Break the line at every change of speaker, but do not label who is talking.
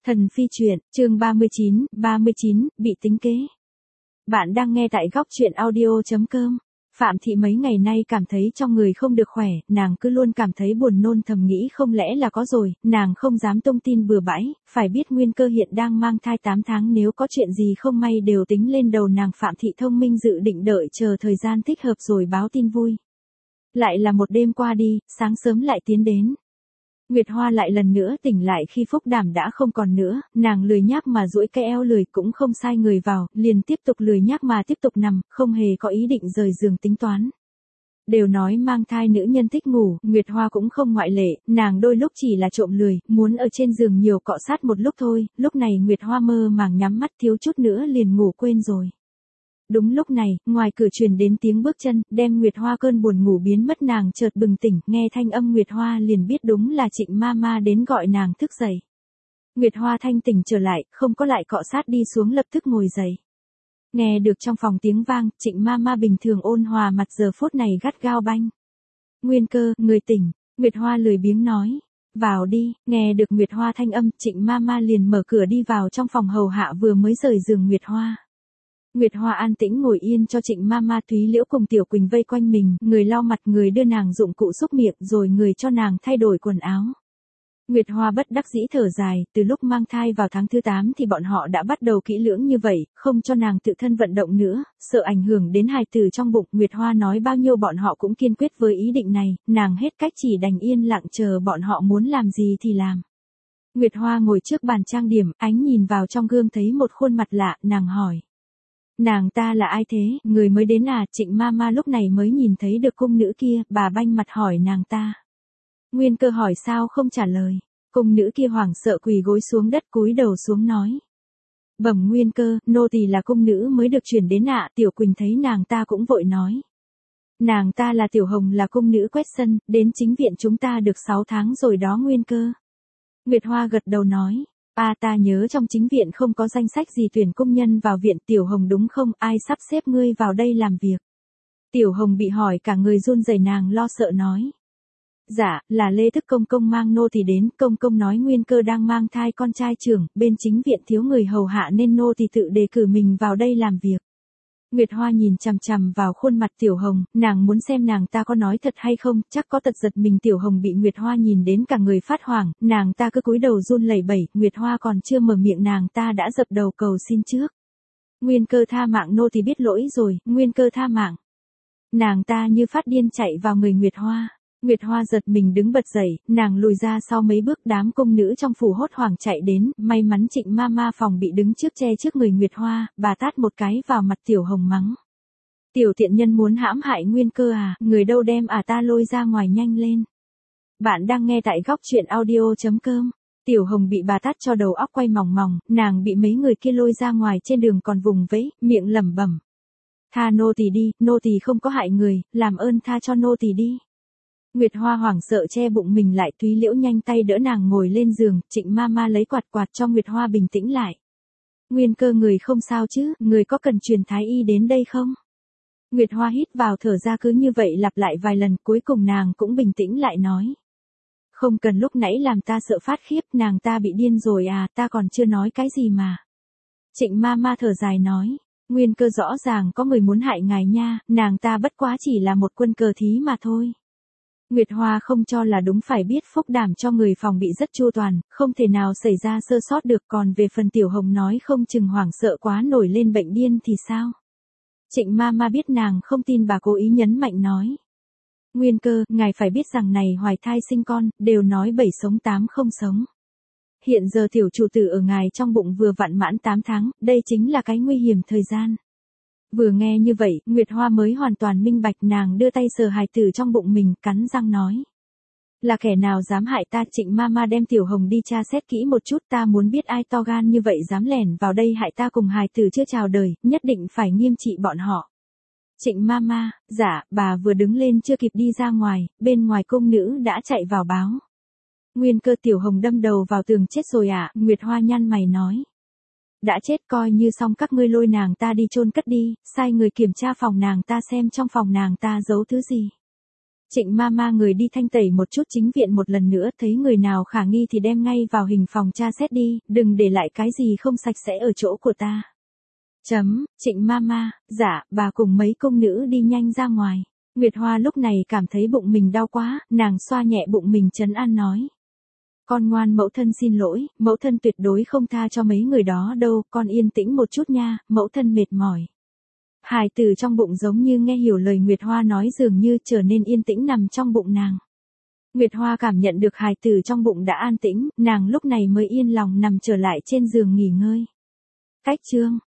Thần phi truyện, chương 39, bị tính kế. Bạn đang nghe tại góc truyện audio.com. Phạm Thị mấy ngày nay cảm thấy trong người không được khỏe, nàng cứ luôn cảm thấy buồn nôn, thầm nghĩ không lẽ là có rồi, nàng không dám tung tin bừa bãi, phải biết Nguyên Cơ hiện đang mang thai 8 tháng, nếu có chuyện gì không may đều tính lên đầu nàng. Phạm Thị thông minh dự định đợi chờ thời gian thích hợp rồi báo tin vui. Lại là một đêm qua đi, sáng sớm lại tiến đến. Nguyệt Hoa lại lần nữa tỉnh lại khi Phúc Đảm đã không còn nữa, nàng lười nhác mà duỗi cái eo lười, cũng không sai người vào, liền tiếp tục lười nhác mà tiếp tục nằm, không hề có ý định rời giường tính toán. Đều nói mang thai nữ nhân thích ngủ, Nguyệt Hoa cũng không ngoại lệ, nàng đôi lúc chỉ là trộm lười, muốn ở trên giường nhiều cọ sát một lúc thôi, lúc này Nguyệt Hoa mơ màng nhắm mắt, thiếu chút nữa liền ngủ quên rồi. Đúng lúc này, ngoài cửa truyền đến tiếng bước chân, đem Nguyệt Hoa cơn buồn ngủ biến mất. Nàng chợt bừng tỉnh, nghe thanh âm Nguyệt Hoa liền biết đúng là Trịnh Mama đến gọi nàng thức dậy. Nguyệt Hoa thanh tỉnh trở lại, không có lại cọ sát đi xuống, lập tức ngồi dậy. Nghe được trong phòng tiếng vang, Trịnh Mama bình thường ôn hòa mặt giờ phút này gắt gao banh. Nguyên Cơ, người tỉnh, Nguyệt Hoa lười biếng nói. Vào đi. Nghe được Nguyệt Hoa thanh âm, Trịnh Mama liền mở cửa đi vào trong phòng hầu hạ vừa mới rời giường Nguyệt Hoa. Nguyệt Hoa an tĩnh ngồi yên cho Trịnh Mama. Thúy Liễu cùng Tiểu Quỳnh vây quanh mình, người lau mặt, người đưa nàng dụng cụ xúc miệng, rồi người cho nàng thay đổi quần áo. Nguyệt Hoa bất đắc dĩ thở dài, từ lúc mang thai vào tháng thứ 8 thì bọn họ đã bắt đầu kỹ lưỡng như vậy, không cho nàng tự thân vận động nữa, sợ ảnh hưởng đến hài tử trong bụng. Nguyệt Hoa nói bao nhiêu bọn họ cũng kiên quyết với ý định này, nàng hết cách chỉ đành yên lặng chờ bọn họ muốn làm gì thì làm. Nguyệt Hoa ngồi trước bàn trang điểm, ánh nhìn vào trong gương thấy một khuôn mặt lạ, nàng hỏi. Nàng ta là ai thế, người mới đến à? Trịnh Mama lúc này mới nhìn thấy được cung nữ kia, bà banh mặt hỏi nàng ta. Nguyên Cơ hỏi sao không trả lời. Cung nữ kia hoảng sợ quỳ gối xuống đất cúi đầu xuống nói. Bẩm Nguyên Cơ, nô tỳ là cung nữ mới được chuyển đến ạ. Tiểu Quỳnh thấy nàng ta cũng vội nói. Nàng ta là Tiểu Hồng, là cung nữ quét sân, đến chính viện chúng ta được 6 tháng rồi đó Nguyên Cơ. Nguyệt Hoa gật đầu nói. Ta nhớ trong chính viện không có danh sách gì tuyển công nhân vào viện. Tiểu Hồng đúng không, ai sắp xếp ngươi vào đây làm việc? Tiểu Hồng bị hỏi cả người run rẩy, nàng lo sợ nói. Dạ, là Lê Thức Công công mang nô tỳ đến, công công nói Nguyên Cơ đang mang thai con trai trưởng, bên chính viện thiếu người hầu hạ nên nô tỳ tự đề cử mình vào đây làm việc. Nguyệt Hoa nhìn chằm chằm vào khuôn mặt Tiểu Hồng, nàng muốn xem nàng ta có nói thật hay không, chắc có tật giật mình. Tiểu Hồng bị Nguyệt Hoa nhìn đến cả người phát hoảng, nàng ta cứ cúi đầu run lẩy bẩy, Nguyệt Hoa còn chưa mở miệng nàng ta đã dập đầu cầu xin trước. Nguyên Cơ tha mạng, nô tỳ biết lỗi rồi, Nguyên Cơ tha mạng. Nàng ta như phát điên chạy vào người Nguyệt Hoa. Nguyệt Hoa giật mình đứng bật dậy, nàng lùi ra sau mấy bước, đám công nữ trong phủ hốt hoảng chạy đến, may mắn Trịnh Mama phòng bị đứng trước che trước người Nguyệt Hoa, bà tát một cái vào mặt Tiểu Hồng mắng. Tiểu tiện nhân muốn hãm hại Nguyên Cơ à, người đâu đem ta lôi ra ngoài nhanh lên. Bạn đang nghe tại góc truyện audio.com. Tiểu Hồng bị bà tát cho đầu óc quay mòng mòng, nàng bị mấy người kia lôi ra ngoài trên đường còn vùng vẫy, miệng lẩm bẩm. Tha nô tỳ đi, nô tỳ không có hại người, làm ơn tha cho nô tỳ đi. Nguyệt Hoa hoảng sợ che bụng mình lại, Thúy Liễu nhanh tay đỡ nàng ngồi lên giường, Trịnh Mama lấy quạt quạt cho Nguyệt Hoa bình tĩnh lại. Nguyên Cơ, người không sao chứ, người có cần truyền thái y đến đây không? Nguyệt Hoa hít vào thở ra, cứ như vậy lặp lại vài lần, cuối cùng nàng cũng bình tĩnh lại nói. Không cần, lúc nãy làm ta sợ phát khiếp, nàng ta bị điên rồi à, ta còn chưa nói cái gì mà. Trịnh Mama thở dài nói. Nguyên Cơ rõ ràng có người muốn hại ngài nha, nàng ta bất quá chỉ là một quân cờ thí mà thôi. Nguyệt Hoa không cho là đúng, phải biết Phúc Đảm cho người phòng bị rất chu toàn, không thể nào xảy ra sơ sót được. Còn về phần Tiểu Hồng nói không chừng hoảng sợ quá nổi lên bệnh điên thì sao? Trịnh Mama biết nàng không tin, bà cố ý nhấn mạnh nói. Nguyên Cơ, ngài phải biết rằng này hoài thai sinh con, đều nói 7 sống 8 không sống. Hiện giờ tiểu chủ tử ở ngài trong bụng vừa vặn mãn 8 tháng, đây chính là cái nguy hiểm thời gian. Vừa nghe như vậy, Nguyệt Hoa mới hoàn toàn minh bạch, nàng đưa tay sờ hài tử trong bụng mình, cắn răng nói. Là kẻ nào dám hại ta? Trịnh Mama đem Tiểu Hồng đi tra xét kỹ một chút, ta muốn biết ai to gan như vậy dám lẻn vào đây hại ta cùng hài tử chưa chào đời, nhất định phải nghiêm trị bọn họ. Trịnh Mama, dạ, bà vừa đứng lên chưa kịp đi ra ngoài, bên ngoài cung nữ đã chạy vào báo. Nguyên Cơ, Tiểu Hồng đâm đầu vào tường chết rồi ạ. Nguyệt Hoa nhăn mày nói. Đã chết coi như xong, các ngươi lôi nàng ta đi chôn cất đi, sai người kiểm tra phòng nàng ta xem trong phòng nàng ta giấu thứ gì. Trịnh Mama người đi thanh tẩy một chút chính viện một lần nữa, thấy người nào khả nghi thì đem ngay vào hình phòng tra xét đi, đừng để lại cái gì không sạch sẽ ở chỗ của ta. Trịnh Mama, dạ, bà cùng mấy công nữ đi nhanh ra ngoài. Nguyệt Hoa lúc này cảm thấy bụng mình đau quá, nàng xoa nhẹ bụng mình trấn an nói. Con ngoan, mẫu thân xin lỗi, mẫu thân tuyệt đối không tha cho mấy người đó đâu, con yên tĩnh một chút nha, mẫu thân mệt mỏi. Hài tử trong bụng giống như nghe hiểu lời Nguyệt Hoa nói, dường như trở nên yên tĩnh nằm trong bụng nàng. Nguyệt Hoa cảm nhận được hài tử trong bụng đã an tĩnh, nàng lúc này mới yên lòng nằm trở lại trên giường nghỉ ngơi. Cách chương